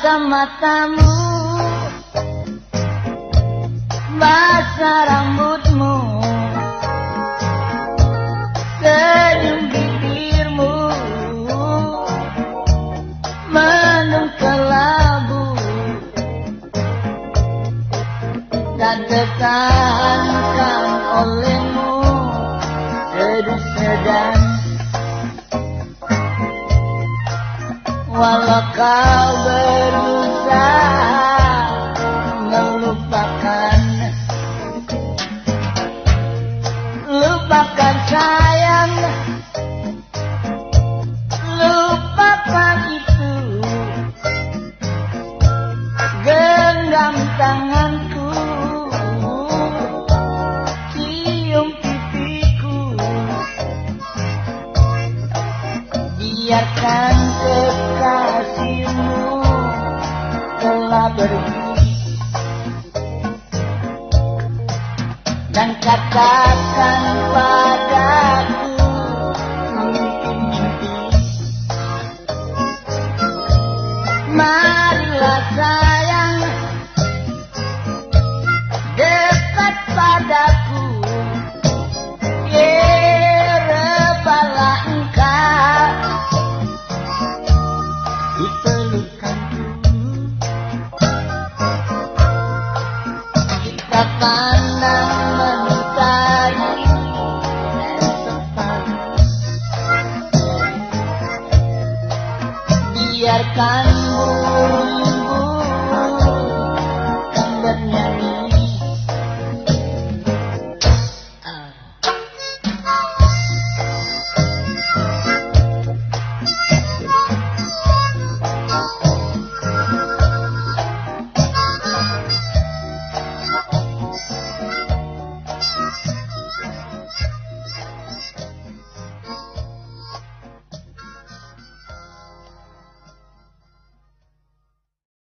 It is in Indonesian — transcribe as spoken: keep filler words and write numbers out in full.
basah matamu, basah rambutmu, senyum bibirmu mendung kelabu, dan tertahankan olehmu seduh sedan. Walau kau berusaha melupakan, lupakan sayang, lupakan itu. Genggam tanganku, cium pipiku, biarkan kekasihmu telah pergi, dan katakan padaku mimpi-mimpi. Marilah sayang dekat padaku, rebalah engkau di pelukanku. Kita pandang mentari esok pagi, biarkan